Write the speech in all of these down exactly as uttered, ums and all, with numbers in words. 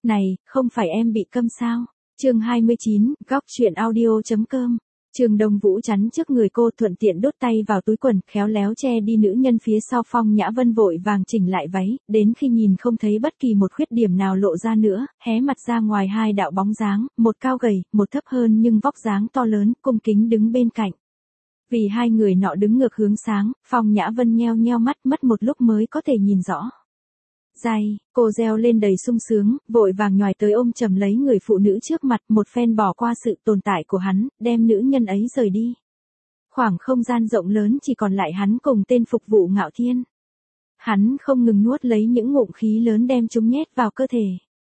Này, không phải em bị câm sao? Chương hai mươi chín, góc truyện audio.com. Trương Đông Vũ chắn trước người cô, thuận tiện đút tay vào túi quần, khéo léo che đi nữ nhân phía sau. Phong Nhã Vân vội vàng chỉnh lại váy, đến khi nhìn không thấy bất kỳ một khuyết điểm nào lộ ra nữa, hé mặt ra ngoài hai đạo bóng dáng, một cao gầy, một thấp hơn nhưng vóc dáng to lớn, cung kính đứng bên cạnh. Vì hai người nọ đứng ngược hướng sáng, Phong Nhã Vân nheo nheo mắt, mất một lúc mới có thể nhìn rõ. Dày, cô reo lên đầy sung sướng, vội vàng nhòi tới ôm chầm lấy người phụ nữ trước mặt, một phen bỏ qua sự tồn tại của hắn, đem nữ nhân ấy rời đi. Khoảng không gian rộng lớn chỉ còn lại hắn cùng tên phục vụ Ngạo Thiên. Hắn không ngừng nuốt lấy những ngụm khí lớn đem chúng nhét vào cơ thể.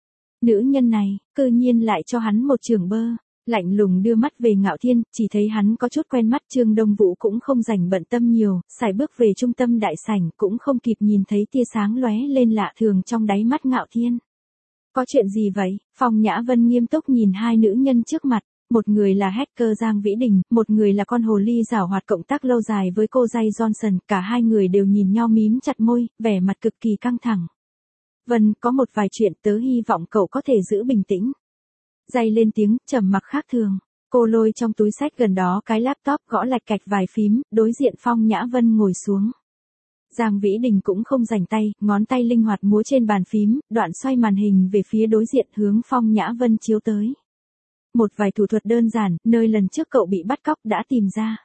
Nữ nhân này, cư nhiên lại cho hắn một chưởng bơ. Lạnh lùng đưa mắt về Ngạo Thiên, chỉ thấy hắn có chút quen mắt. Trương Đông Vũ cũng không rảnh bận tâm nhiều, sải bước về trung tâm đại sảnh, cũng không kịp nhìn thấy tia sáng lóe lên lạ thường trong đáy mắt Ngạo Thiên. Có chuyện gì vậy? Phong Nhã Vân nghiêm túc nhìn hai nữ nhân trước mặt, một người là hacker Giang Vĩ Đình, một người là con hồ ly giảo hoạt cộng tác lâu dài với cô Jay Johnson, cả hai người đều nhìn nhau mím chặt môi, vẻ mặt cực kỳ căng thẳng. Vân, có một vài chuyện tớ hy vọng cậu có thể giữ bình tĩnh. Dày lên tiếng, trầm mặc khác thường. Cô lôi trong túi xách gần đó cái laptop, gõ lạch cạch vài phím, đối diện Phong Nhã Vân ngồi xuống. Giang Vĩ Đình cũng không rảnh tay, ngón tay linh hoạt múa trên bàn phím, đoạn xoay màn hình về phía đối diện hướng Phong Nhã Vân chiếu tới. Một vài thủ thuật đơn giản, nơi lần trước cậu bị bắt cóc đã tìm ra.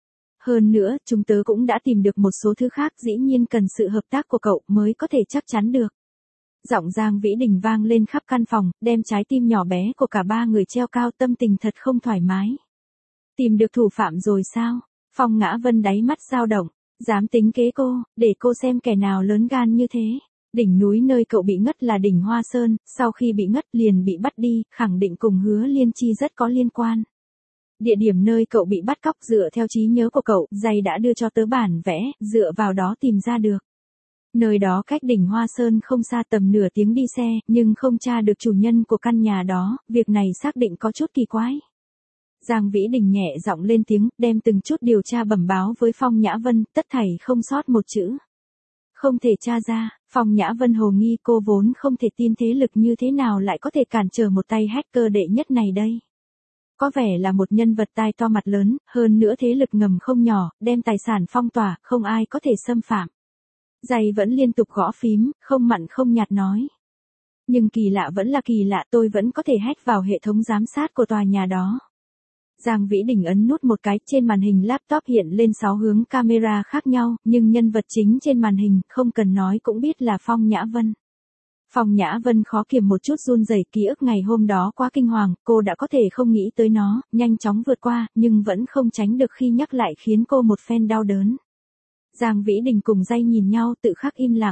Hơn nữa, chúng tớ cũng đã tìm được một số thứ khác, dĩ nhiên cần sự hợp tác của cậu mới có thể chắc chắn được. Giọng Giang Vĩ Đình vang lên khắp căn phòng, đem trái tim nhỏ bé của cả ba người treo cao, tâm tình thật không thoải mái. Tìm được thủ phạm rồi sao? Phong Nhã Vân đáy mắt dao động, dám tính kế cô, để cô xem kẻ nào lớn gan như thế. Đỉnh núi nơi cậu bị ngất là đỉnh Hoa Sơn, sau khi bị ngất liền bị bắt đi, khẳng định cùng Hứa Liên Chi rất có liên quan. Địa điểm nơi cậu bị bắt cóc dựa theo trí nhớ của cậu, Dày đã đưa cho tớ bản vẽ, dựa vào đó tìm ra được. Nơi đó cách đỉnh Hoa Sơn không xa, tầm nửa tiếng đi xe, nhưng không tra được chủ nhân của căn nhà đó, việc này xác định có chút kỳ quái. Giang Vĩ Đình nhẹ giọng lên tiếng, đem từng chút điều tra bẩm báo với Phong Nhã Vân, tất thảy không sót một chữ. Không thể tra ra, Phong Nhã Vân hồ nghi, cô vốn không thể tin thế lực như thế nào lại có thể cản trở một tay hacker đệ nhất này đây. Có vẻ là một nhân vật tai to mặt lớn, hơn nữa thế lực ngầm không nhỏ, đem tài sản phong tỏa, không ai có thể xâm phạm. Dày vẫn liên tục gõ phím, không mặn không nhạt nói. Nhưng kỳ lạ vẫn là kỳ lạ, tôi vẫn có thể hack vào hệ thống giám sát của tòa nhà đó. Giang Vĩ Đình ấn nút một cái, trên màn hình laptop hiện lên sáu hướng camera khác nhau, nhưng nhân vật chính trên màn hình, không cần nói cũng biết là Phong Nhã Vân. Phong Nhã Vân khó kiềm một chút run rẩy, ký ức ngày hôm đó quá kinh hoàng, cô đã có thể không nghĩ tới nó, nhanh chóng vượt qua, nhưng vẫn không tránh được khi nhắc lại khiến cô một phen đau đớn. Giang Vĩ Đình cùng Dây nhìn nhau, tự khắc im lặng.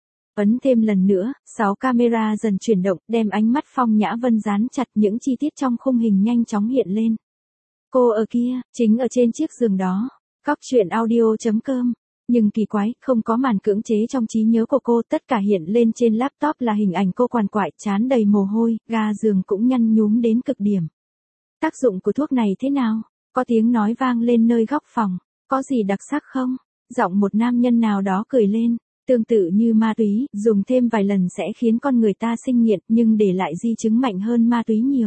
Ấn thêm lần nữa, sáu camera dần chuyển động, đem ánh mắt Phong Nhã Vân dán chặt, những chi tiết trong khung hình nhanh chóng hiện lên. Cô ở kia, chính ở trên chiếc giường đó. Góc truyện audio.com. Nhưng kỳ quái, không có màn cưỡng chế trong trí nhớ của cô, tất cả hiện lên trên laptop là hình ảnh cô quằn quại, trán đầy mồ hôi, ga giường cũng nhăn nhúm đến cực điểm. Tác dụng của thuốc này thế nào? Có tiếng nói vang lên nơi góc phòng. Có gì đặc sắc không? Giọng một nam nhân nào đó cười lên, tương tự như ma túy, dùng thêm vài lần sẽ khiến con người ta sinh nghiện, nhưng để lại di chứng mạnh hơn ma túy nhiều.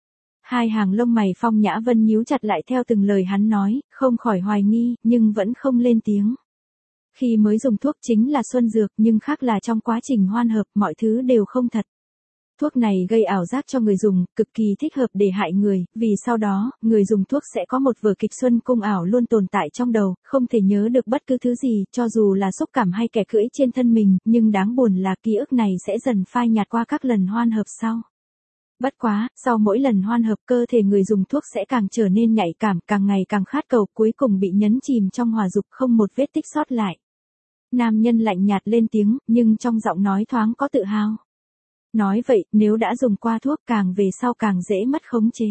Hai hàng lông mày Phong Nhã Vân nhíu chặt lại theo từng lời hắn nói, không khỏi hoài nghi, nhưng vẫn không lên tiếng. Khi mới dùng thuốc chính là xuân dược, nhưng khác là trong quá trình hoan hợp, mọi thứ đều không thật. Thuốc này gây ảo giác cho người dùng, cực kỳ thích hợp để hại người, vì sau đó, người dùng thuốc sẽ có một vở kịch xuân cung ảo luôn tồn tại trong đầu, không thể nhớ được bất cứ thứ gì, cho dù là xúc cảm hay kẻ cưỡi trên thân mình, nhưng đáng buồn là ký ức này sẽ dần phai nhạt qua các lần hoan hợp sau. Bất quá, sau mỗi lần hoan hợp, cơ thể người dùng thuốc sẽ càng trở nên nhạy cảm, càng ngày càng khát cầu, cuối cùng bị nhấn chìm trong hỏa dục, không một vết tích sót lại. Nam nhân lạnh nhạt lên tiếng, nhưng trong giọng nói thoáng có tự hào. Nói vậy, nếu đã dùng qua thuốc, càng về sau càng dễ mất khống chế.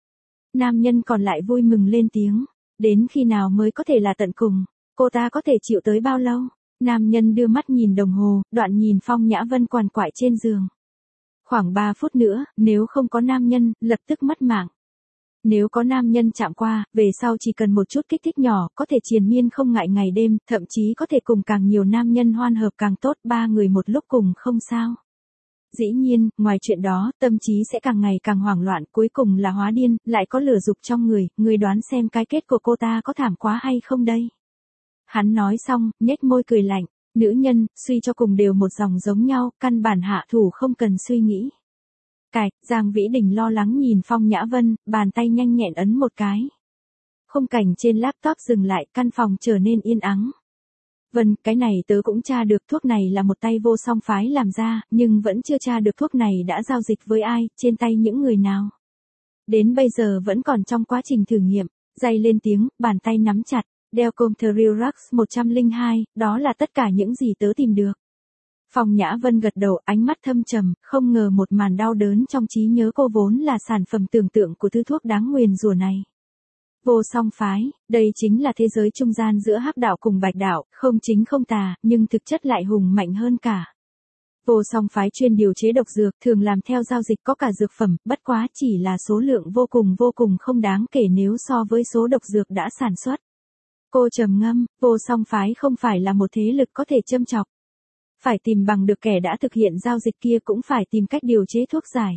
Nam nhân còn lại vui mừng lên tiếng. Đến khi nào mới có thể là tận cùng? Cô ta có thể chịu tới bao lâu? Nam nhân đưa mắt nhìn đồng hồ, đoạn nhìn Phong Nhã Vân quằn quại trên giường. Khoảng ba phút nữa, nếu không có nam nhân, lập tức mất mạng. Nếu có nam nhân chạm qua, về sau chỉ cần một chút kích thích nhỏ, có thể triền miên không ngại ngày đêm, thậm chí có thể cùng càng nhiều nam nhân hoan hợp càng tốt, ba người một lúc cùng không sao. Dĩ nhiên, ngoài chuyện đó, tâm trí sẽ càng ngày càng hoảng loạn, cuối cùng là hóa điên, lại có lửa dục trong người, người đoán xem cái kết của cô ta có thảm quá hay không đây. Hắn nói xong, nhếch môi cười lạnh, nữ nhân, suy cho cùng đều một dòng giống nhau, căn bản hạ thủ không cần suy nghĩ. Cạch, Giang Vĩ Đình lo lắng nhìn Phong Nhã Vân, bàn tay nhanh nhẹn ấn một cái. Khung cảnh trên laptop dừng lại, căn phòng trở nên yên ắng. Vân, cái này tớ cũng tra được, thuốc này là một tay vô song phái làm ra, nhưng vẫn chưa tra được thuốc này đã giao dịch với ai, trên tay những người nào. Đến bây giờ vẫn còn trong quá trình thử nghiệm, day lên tiếng, bàn tay nắm chặt, Delcom Thrill một không hai, đó là tất cả những gì tớ tìm được. Phong Nhã Vân gật đầu, ánh mắt thâm trầm, không ngờ một màn đau đớn trong trí nhớ cô vốn là sản phẩm tưởng tượng của thứ thuốc đáng nguyền rủa này. Vô song phái, đây chính là thế giới trung gian giữa hắc đạo cùng bạch đạo, không chính không tà, nhưng thực chất lại hùng mạnh hơn cả. Vô song phái chuyên điều chế độc dược, thường làm theo giao dịch có cả dược phẩm, bất quá chỉ là số lượng vô cùng vô cùng không đáng kể nếu so với số độc dược đã sản xuất. Cô trầm ngâm, vô song phái không phải là một thế lực có thể châm chọc. Phải tìm bằng được kẻ đã thực hiện giao dịch kia, cũng phải tìm cách điều chế thuốc giải.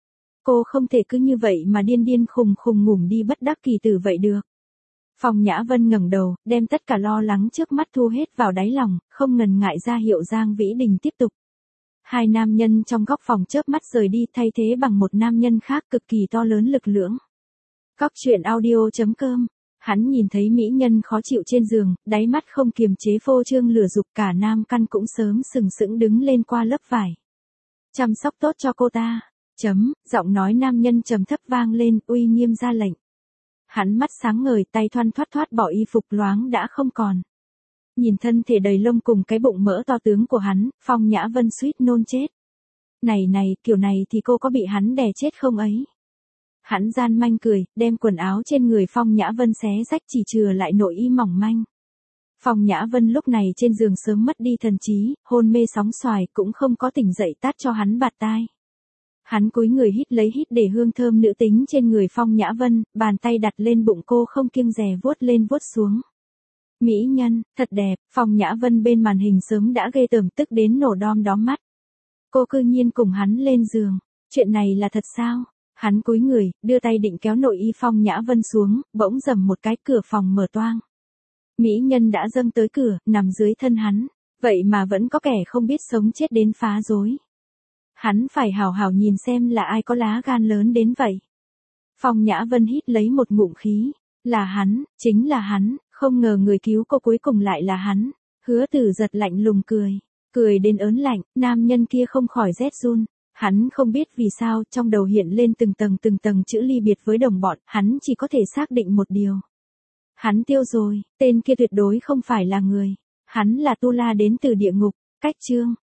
Cô không thể cứ như vậy mà điên điên khùng khùng ngủm đi bất đắc kỳ tử vậy được. Phong Nhã Vân ngẩng đầu, đem tất cả lo lắng trước mắt thu hết vào đáy lòng, không ngần ngại ra hiệu Giang Vĩ Đình tiếp tục. Hai nam nhân trong góc phòng chớp mắt rời đi, thay thế bằng một nam nhân khác cực kỳ to lớn lực lưỡng. Góc truyện audio chấm com. Hắn nhìn thấy mỹ nhân khó chịu trên giường, đáy mắt không kiềm chế phô trương lửa dục, cả nam căn cũng sớm sừng sững đứng lên qua lớp vải. Chăm sóc tốt cho cô ta. Chấm, giọng nói nam nhân trầm thấp vang lên, uy nghiêm ra lệnh. Hắn mắt sáng ngời, tay thoăn thoắt thoát bỏ y phục loáng đã không còn. Nhìn thân thể đầy lông cùng cái bụng mỡ to tướng của hắn, Phong Nhã Vân suýt nôn chết. Này này, kiểu này thì cô có bị hắn đè chết không ấy? Hắn gian manh cười, đem quần áo trên người Phong Nhã Vân xé rách chỉ chừa lại nội y mỏng manh. Phong Nhã Vân lúc này trên giường sớm mất đi thần trí, hôn mê sóng xoài, cũng không có tỉnh dậy tát cho hắn bạt tai. Hắn cúi người hít lấy hít để hương thơm nữ tính trên người Phong Nhã Vân, bàn tay đặt lên bụng cô không kiêng dè vuốt lên vuốt xuống. Mỹ nhân, thật đẹp, Phong Nhã Vân bên màn hình sớm đã ghê tởm tức đến nổ đom đóm mắt. Cô cư nhiên cùng hắn lên giường, chuyện này là thật sao? Hắn cúi người, đưa tay định kéo nội y Phong Nhã Vân xuống, bỗng rầm một cái, cửa phòng mở toang. Mỹ nhân đã dâng tới cửa, nằm dưới thân hắn, vậy mà vẫn có kẻ không biết sống chết đến phá rối. Hắn phải hào hào nhìn xem là ai có lá gan lớn đến vậy. Phong Nhã Vân hít lấy một ngụm khí, là hắn, chính là hắn, không ngờ người cứu cô cuối cùng lại là hắn. Hứa Tử giật lạnh lùng cười, cười đến ớn lạnh, nam nhân kia không khỏi rét run. Hắn không biết vì sao trong đầu hiện lên từng tầng từng tầng chữ ly biệt với đồng bọn, hắn chỉ có thể xác định một điều. Hắn tiêu rồi, tên kia tuyệt đối không phải là người. Hắn là tu la đến từ địa ngục, cách chương.